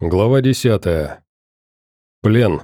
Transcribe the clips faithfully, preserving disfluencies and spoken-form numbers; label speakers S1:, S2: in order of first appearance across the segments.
S1: Глава десятая. Плен.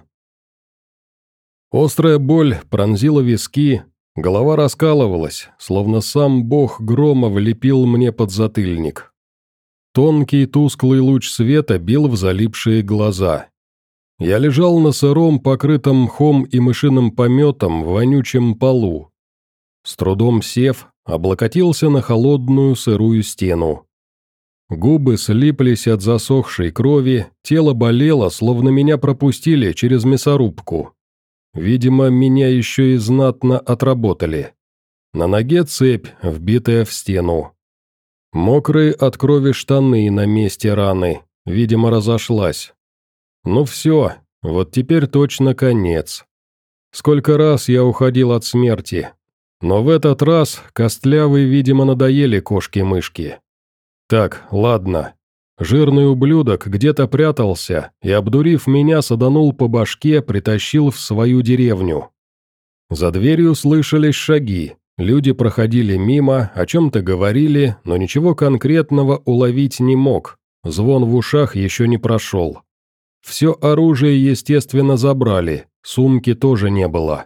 S1: Острая боль пронзила виски, голова раскалывалась, словно сам бог грома влепил мне подзатыльник. Тонкий тусклый луч света бил в залипшие глаза. Я лежал на сыром, покрытом мхом и мышиным пометом, вонючем полу. С трудом сев, облокотился на холодную сырую стену. Губы слиплись от засохшей крови, тело болело, словно меня пропустили через мясорубку. Видимо, меня еще и знатно отработали. На ноге цепь, вбитая в стену. Мокрые от крови штаны на месте раны, видимо, разошлась. Ну все, вот теперь точно конец. Сколько раз я уходил от смерти, но в этот раз костлявые, видимо, надоели кошки-мышки. Так, ладно. Жирный ублюдок где-то прятался и, обдурив меня, саданул по башке, притащил в свою деревню. За дверью слышались шаги, люди проходили мимо, о чем-то говорили, но ничего конкретного уловить не мог, звон в ушах еще не прошел. Все оружие, естественно, забрали, сумки тоже не было.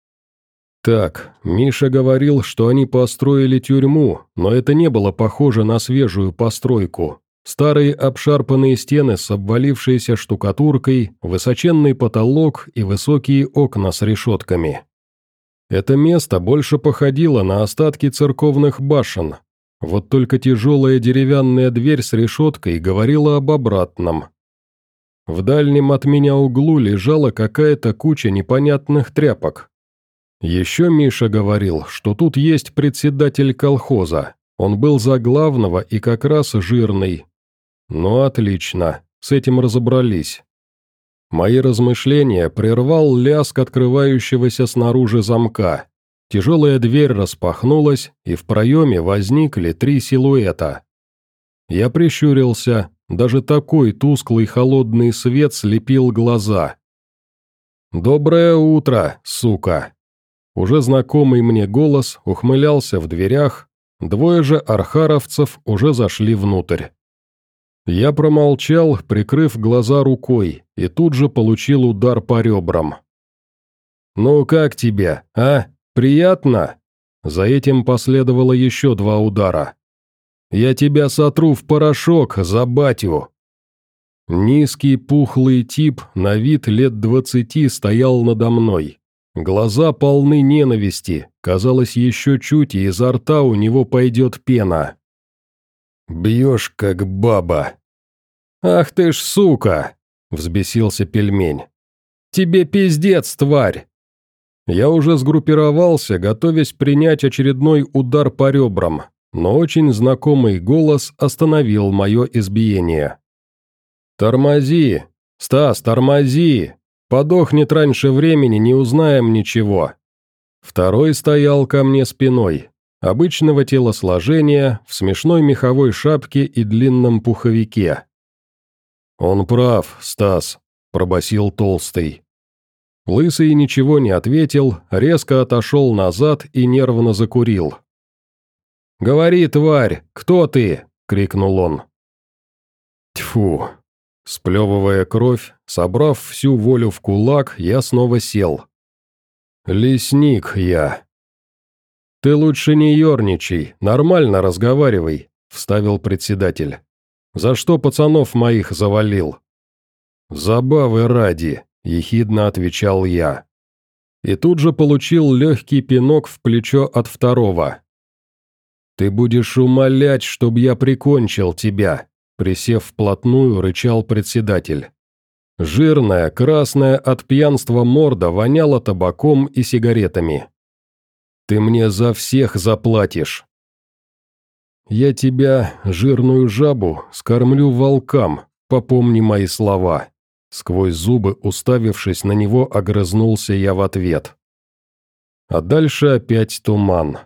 S1: Так, Миша говорил, что они построили тюрьму, но это не было похоже на свежую постройку. Старые обшарпанные стены с обвалившейся штукатуркой, высоченный потолок и высокие окна с решетками. Это место больше походило на остатки церковных башен. Вот только тяжелая деревянная дверь с решеткой говорила об обратном. В дальнем от меня углу лежала какая-то куча непонятных тряпок. Еще Миша говорил, что тут есть председатель колхоза. Он был за главного и как раз жирный. Ну отлично, с этим разобрались. Мои размышления прервал лязг открывающегося снаружи замка. Тяжелая дверь распахнулась, и в проеме возникли три силуэта. Я прищурился, даже такой тусклый холодный свет слепил глаза. «Доброе утро, сука!» Уже знакомый мне голос ухмылялся в дверях, двое же архаровцев уже зашли внутрь. Я промолчал, прикрыв глаза рукой, и тут же получил удар по ребрам. «Ну как тебе, а? Приятно?» За этим последовало еще два удара. «Я тебя сотру в порошок, за батю!» Низкий пухлый тип, на вид лет двадцати, стоял надо мной. Глаза полны ненависти, казалось, еще чуть, и изо рта у него пойдет пена. «Бьешь, как баба». «Ах ты ж сука!» – взбесился пельмень. «Тебе пиздец, тварь!» Я уже сгруппировался, готовясь принять очередной удар по ребрам, но очень знакомый голос остановил мое избиение. «Тормози! Стас, тормози! Подохнет раньше времени, не узнаем ничего». Второй стоял ко мне спиной, обычного телосложения, в смешной меховой шапке и длинном пуховике. «Он прав, Стас», – пробасил толстый. Лысый ничего не ответил, резко отошел назад и нервно закурил. «Говори, тварь, кто ты?» – крикнул он. Тьфу. Сплевывая кровь, собрав всю волю в кулак, я снова сел. «Лесник я». «Ты лучше не ерничай, нормально разговаривай», – вставил председатель. «За что пацанов моих завалил?» «Забавы ради», – ехидно отвечал я. И тут же получил легкий пинок в плечо от второго. «Ты будешь умолять, чтобы я прикончил тебя», – присев вплотную, рычал председатель. Жирная, красная от пьянства морда воняла табаком и сигаретами. «Ты мне за всех заплатишь». «Я тебя, жирную жабу, скормлю волкам, попомни мои слова». Сквозь зубы, уставившись на него, огрызнулся я в ответ. А дальше опять туман.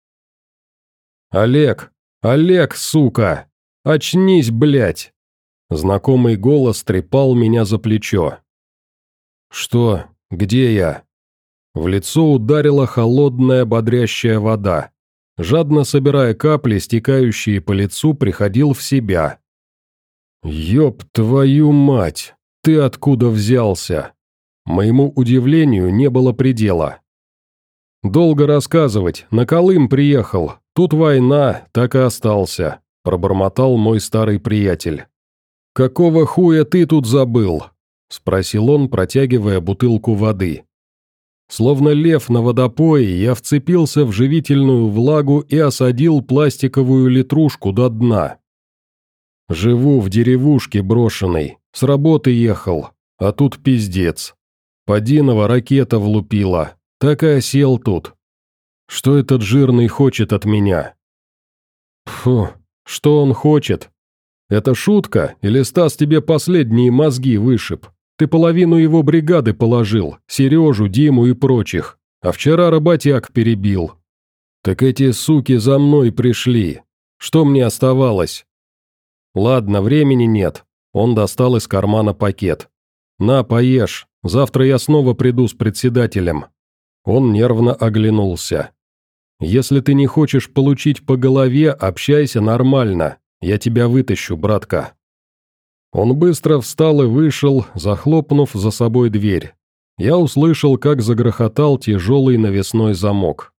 S1: «Олег! Олег, сука! Очнись, блядь!» Знакомый голос трепал меня за плечо. «Что? Где я?» В лицо ударила холодная бодрящая вода. Жадно собирая капли, стекающие по лицу, приходил в себя. «Ёб твою мать! Ты откуда взялся?» Моему удивлению не было предела. «Долго рассказывать, на Колым приехал, тут война, так и остался», – пробормотал мой старый приятель. «Какого хуя ты тут забыл?» – спросил он, протягивая бутылку воды. Словно лев на водопое, я вцепился в живительную влагу и осадил пластиковую литрушку до дна. «Живу в деревушке брошенной, с работы ехал, а тут пиздец. Падинова ракета влупила, так и осел тут. Что этот жирный хочет от меня?» «Фу, что он хочет? Это шутка, или Стас тебе последние мозги вышиб? Ты половину его бригады положил, Сережу, Диму и прочих, а вчера работяг перебил. Так эти суки за мной пришли. Что мне оставалось?» «Ладно, времени нет». Он достал из кармана пакет. «На, поешь, завтра я снова приду с председателем». Он нервно оглянулся. «Если ты не хочешь получить по голове, общайся нормально. Я тебя вытащу, братка». Он быстро встал и вышел, захлопнув за собой дверь. Я услышал, как загрохотал тяжелый навесной замок.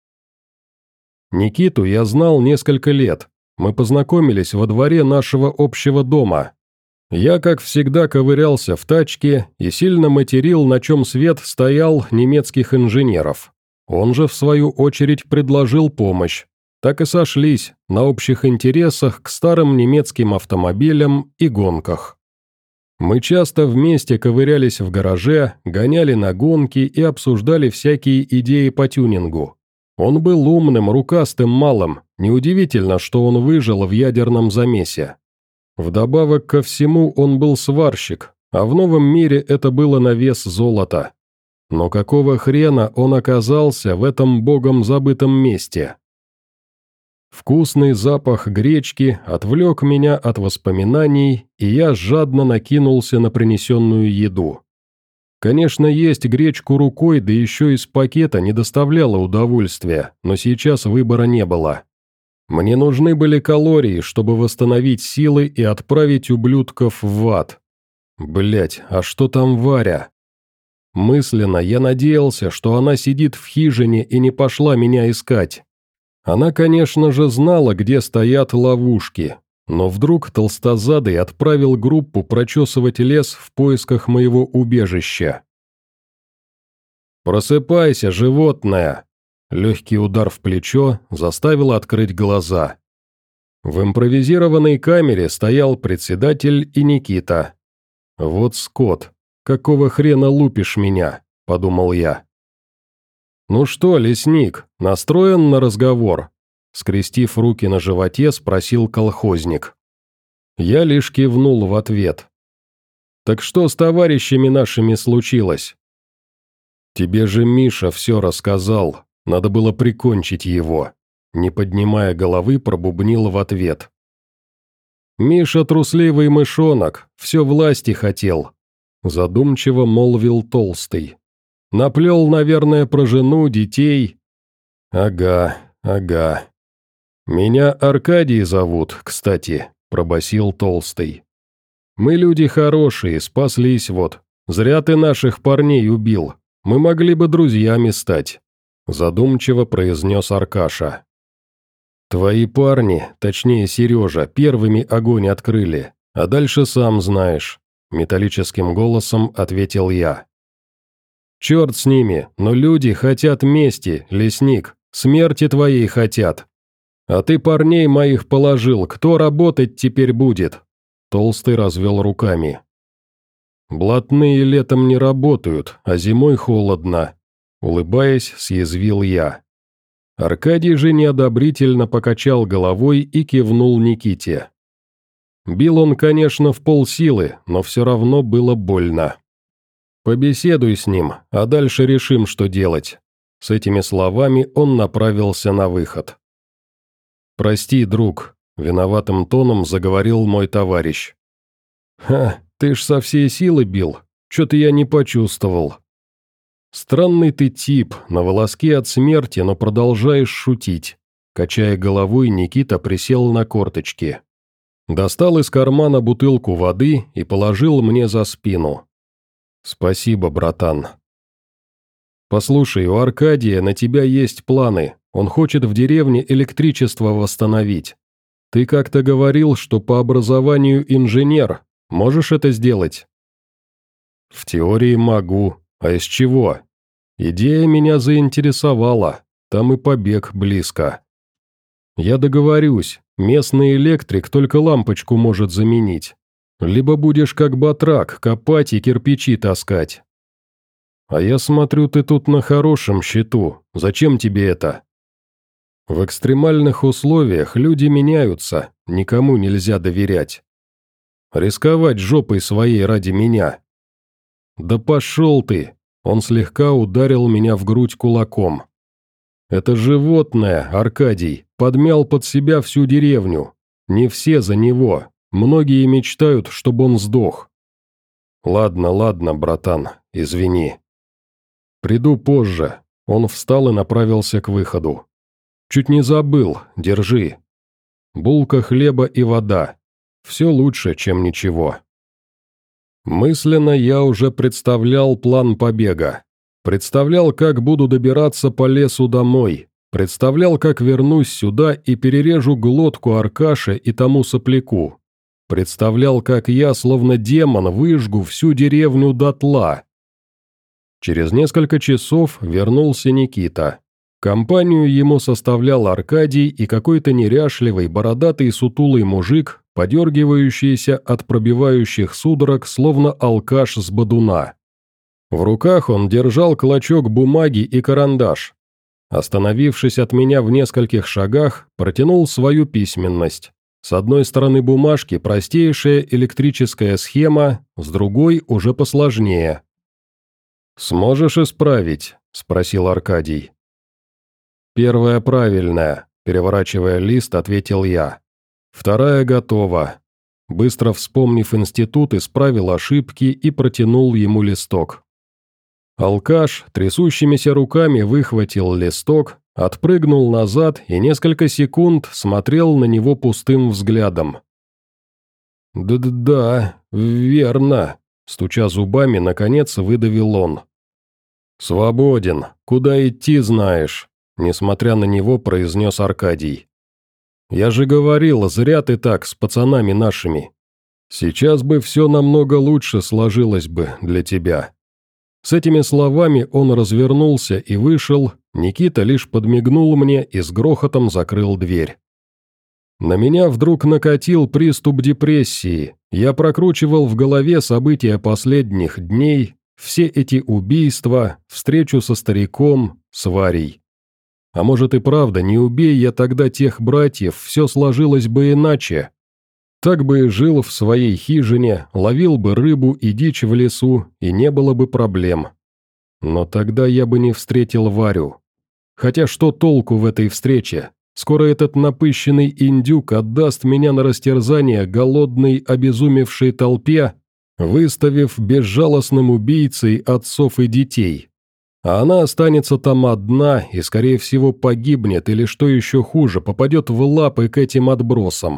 S1: Никиту я знал несколько лет. Мы познакомились во дворе нашего общего дома. Я, как всегда, ковырялся в тачке и сильно материл, на чем свет стоял, немецких инженеров. Он же, в свою очередь, предложил помощь. Так и сошлись на общих интересах к старым немецким автомобилям и гонках. Мы часто вместе ковырялись в гараже, гоняли на гонки и обсуждали всякие идеи по тюнингу. Он был умным, рукастым малым, неудивительно, что он выжил в ядерном замесе. Вдобавок ко всему он был сварщик, а в новом мире это было на вес золота. Но какого хрена он оказался в этом богом забытом месте? Вкусный запах гречки отвлек меня от воспоминаний, и я жадно накинулся на принесенную еду. Конечно, есть гречку рукой, да еще из пакета, не доставляло удовольствия, но сейчас выбора не было. Мне нужны были калории, чтобы восстановить силы и отправить ублюдков в ад. Блять, а что там Варя? Мысленно я надеялся, что она сидит в хижине и не пошла меня искать. Она, конечно же, знала, где стоят ловушки, но вдруг толстозадый отправил группу прочесывать лес в поисках моего убежища. «Просыпайся, животное!» Легкий удар в плечо заставил открыть глаза. В импровизированной камере стоял председатель и Никита. «Вот скот, какого хрена лупишь меня?» – подумал я. «Ну что, лесник, настроен на разговор?» Скрестив руки на животе, спросил колхозник. Я лишь кивнул в ответ. «Так что с товарищами нашими случилось?» «Тебе же Миша все рассказал, надо было прикончить его», не поднимая головы, пробубнил в ответ. «Миша трусливый мышонок, все власти хотел», задумчиво молвил Толстый. «Наплел, наверное, про жену, детей». «Ага, ага. Меня Аркадий зовут, кстати», пробасил Толстый. «Мы люди хорошие, спаслись вот. Зря ты наших парней убил. Мы могли бы друзьями стать», задумчиво произнес Аркаша. «Твои парни, точнее Сережа, первыми огонь открыли, а дальше сам знаешь», металлическим голосом ответил я. «Черт с ними, но люди хотят мести, лесник, смерти твоей хотят. А ты парней моих положил, кто работать теперь будет?» Толстый развел руками. «Блатные летом не работают, а зимой холодно», улыбаясь, съязвил я. Аркадий же неодобрительно покачал головой и кивнул Никите. Бил он, конечно, в полсилы, но все равно было больно. «Побеседуй с ним, а дальше решим, что делать». С этими словами он направился на выход. «Прости, друг», — виноватым тоном заговорил мой товарищ. «Ха, ты ж со всей силы бил, чё-то я не почувствовал». «Странный ты тип, на волоске от смерти, но продолжаешь шутить». Качая головой, Никита присел на корточки. Достал из кармана бутылку воды и положил мне за спину. «Спасибо, братан». «Послушай, у Аркадия на тебя есть планы. Он хочет в деревне электричество восстановить. Ты как-то говорил, что по образованию инженер. Можешь это сделать?» «В теории могу. А из чего? Идея меня заинтересовала. Там и побег близко. Я договорюсь, местный электрик только лампочку может заменить. Либо будешь как батрак копать и кирпичи таскать. А я смотрю, ты тут на хорошем счету. Зачем тебе это?» «В экстремальных условиях люди меняются, никому нельзя доверять. Рисковать жопой своей ради меня». «Да пошел ты!» Он слегка ударил меня в грудь кулаком. «Это животное, Аркадий, подмял под себя всю деревню. Не все за него, многие мечтают, чтобы он сдох». «Ладно, ладно, братан, извини. Приду позже». Он встал и направился к выходу. «Чуть не забыл, держи. Булка хлеба и вода. Все лучше, чем ничего». Мысленно я уже представлял план побега. Представлял, как буду добираться по лесу домой. Представлял, как вернусь сюда и перережу глотку Аркаше и тому сопляку. Представлял, как я, словно демон, выжгу всю деревню дотла. Через несколько часов вернулся Никита. Компанию ему составлял Аркадий и какой-то неряшливый, бородатый сутулый мужик, подергивающийся от пробивающих судорог, словно алкаш с бодуна. В руках он держал клочок бумаги и карандаш. Остановившись от меня в нескольких шагах, протянул свою письменность. С одной стороны бумажки простейшая электрическая схема, с другой уже посложнее. «Сможешь исправить?» – спросил Аркадий. «Первая правильная», – переворачивая лист, ответил я. «Вторая готова». Быстро вспомнив институт, исправил ошибки и протянул ему листок. Алкаш трясущимися руками выхватил листок, отпрыгнул назад и несколько секунд смотрел на него пустым взглядом. «Да-да, верно», – стуча зубами, наконец выдавил он. «Свободен, куда идти знаешь», – несмотря на него произнес Аркадий. «Я же говорил, зря ты так с пацанами нашими. Сейчас бы все намного лучше сложилось бы для тебя». С этими словами он развернулся и вышел, Никита лишь подмигнул мне и с грохотом закрыл дверь. На меня вдруг накатил приступ депрессии, я прокручивал в голове события последних дней, все эти убийства, встречу со стариком, с Варей. А может и правда, не убей я тогда тех братьев, все сложилось бы иначе. Так бы и жил в своей хижине, ловил бы рыбу и дичь в лесу, и не было бы проблем. Но тогда я бы не встретил Варю. Хотя что толку в этой встрече? Скоро этот напыщенный индюк отдаст меня на растерзание голодной, обезумевшей толпе, выставив безжалостным убийцей отцов и детей. А она останется там одна и, скорее всего, погибнет или, что еще хуже, попадет в лапы к этим отбросам.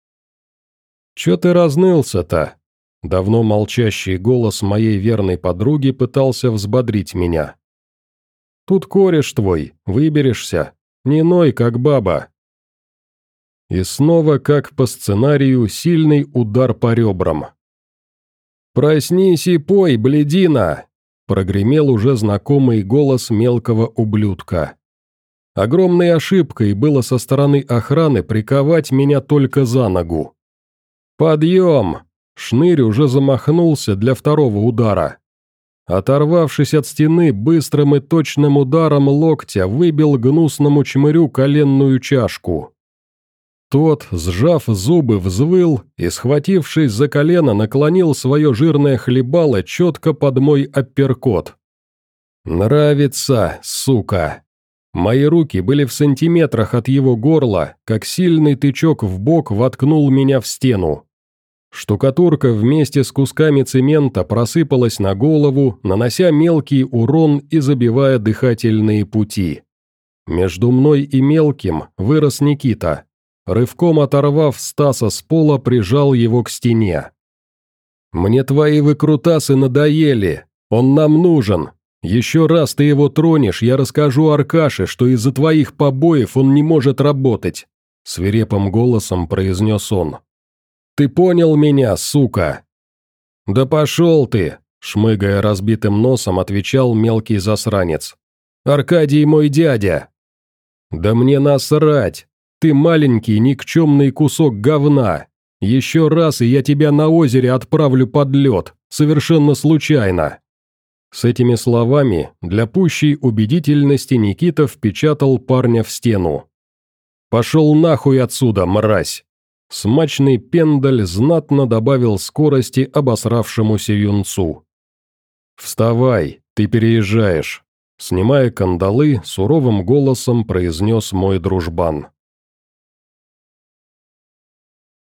S1: «Чё ты разнылся-то?» Давно молчащий голос моей верной подруги пытался взбодрить меня. «Тут кореш твой, выберешься, не ной, как баба». И снова, как по сценарию, сильный удар по ребрам. «Проснись и пой, блядина!» прогремел уже знакомый голос мелкого ублюдка. Огромной ошибкой было со стороны охраны приковать меня только за ногу. «Подъем!» Шнырь уже замахнулся для второго удара. Оторвавшись от стены, быстрым и точным ударом локтя выбил гнусному чмырю коленную чашку. Тот, сжав зубы, взвыл и, схватившись за колено, наклонил свое жирное хлебало четко под мой апперкот. «Нравится, сука!» Мои руки были в сантиметрах от его горла, как сильный тычок в бок воткнул меня в стену. Штукатурка вместе с кусками цемента просыпалась на голову, нанося мелкий урон и забивая дыхательные пути. Между мной и мелким вырос Никита. рывком оторвав Стаса с пола, прижал его к стене. «Мне твои выкрутасы надоели, он нам нужен. Еще раз ты его тронешь, я расскажу Аркаше, что из-за твоих побоев он не может работать», — свирепым голосом произнес он. «Ты понял меня, сука?» «Да пошел ты!» – шмыгая разбитым носом, отвечал мелкий засранец. «Аркадий мой дядя!» «Да мне насрать! Ты маленький никчемный кусок говна! Еще раз, и я тебя на озере отправлю под лед, совершенно случайно!» С этими словами, для пущей убедительности, Никита впечатал парня в стену. «Пошел нахуй отсюда, мразь!» Смачный пендаль знатно добавил скорости обосравшемуся юнцу. «Вставай, ты переезжаешь», — снимая кандалы, суровым голосом произнес мой дружбан.